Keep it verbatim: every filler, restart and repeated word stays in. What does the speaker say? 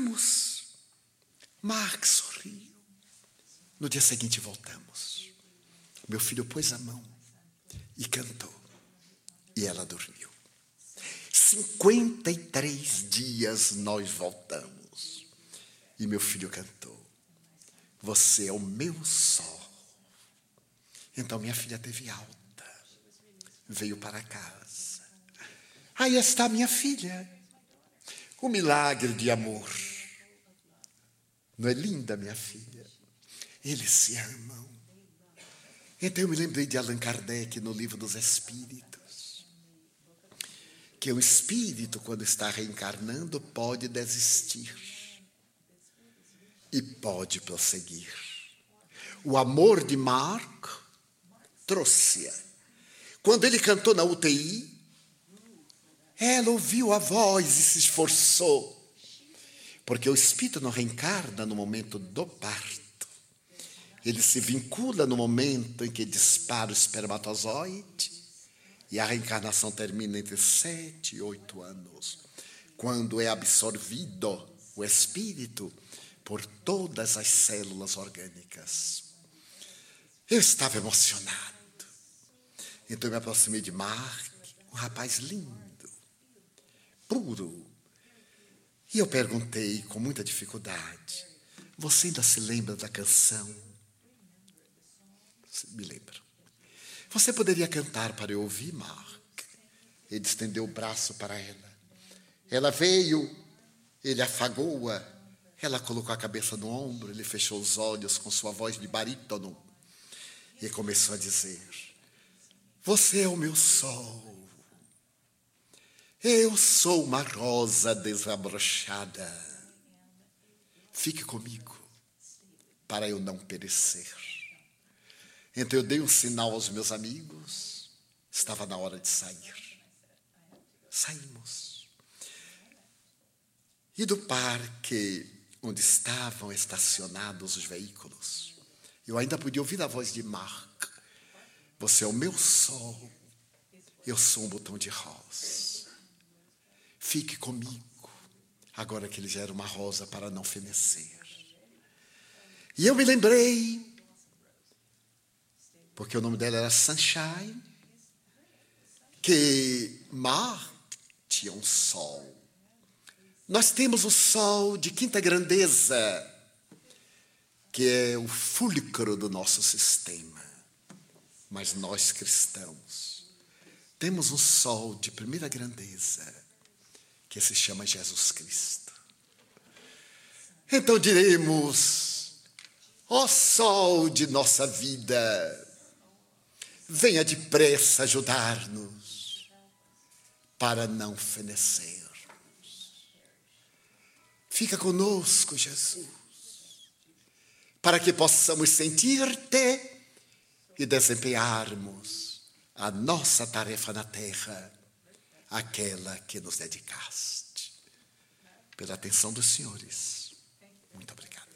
Vamos. Mark sorriu. No dia seguinte voltamos. Meu filho pôs a mão e cantou. E ela dormiu. cinquenta e três dias nós voltamos. E meu filho cantou. Você é o meu sol. Então minha filha teve alta. Veio para casa. Aí está minha filha. O milagre de amor. Não é linda, minha filha? Eles se amam. Então eu me lembrei de Allan Kardec no Livro dos Espíritos. Que o espírito, quando está reencarnando, pode desistir. E pode prosseguir. O amor de Mark trouxe-a. Quando ele cantou na U T I, ela ouviu a voz e se esforçou. Porque o espírito não reencarna no momento do parto. Ele se vincula no momento em que dispara o espermatozoide. E a reencarnação termina entre sete e oito anos. Quando é absorvido o espírito por todas as células orgânicas. Eu estava emocionado. Então eu me aproximei de Mark, um rapaz lindo, puro. E eu perguntei com muita dificuldade, você ainda se lembra da canção? Me lembro. Você poderia cantar para eu ouvir, Mark? Ele estendeu o braço para ela. Ela veio, ele afagou-a, ela colocou a cabeça no ombro, ele fechou os olhos com sua voz de barítono e começou a dizer, você é o meu sol, eu sou uma rosa desabrochada, fique comigo para eu não perecer. Então eu dei um sinal aos meus amigos, estava na hora de sair. Saímos. E do parque onde estavam estacionados os veículos, eu ainda podia ouvir a voz de Mark. Você é o meu sol, eu sou um botão de rosa. Fique comigo, agora que ele já era uma rosa para não fenecer. E eu me lembrei, porque o nome dela era Sunshine, que Mark tinha um sol. Nós temos o sol de quinta grandeza, que é o fulcro do nosso sistema. Mas nós cristãos temos um sol de primeira grandeza, que se chama Jesus Cristo. Então diremos, ó sol de nossa vida, venha depressa ajudar-nos para não fenecermos. Fica conosco, Jesus, para que possamos sentir-te e desempenharmos a nossa tarefa na terra, aquela que nos dedicaste. Pela atenção dos senhores, muito obrigado.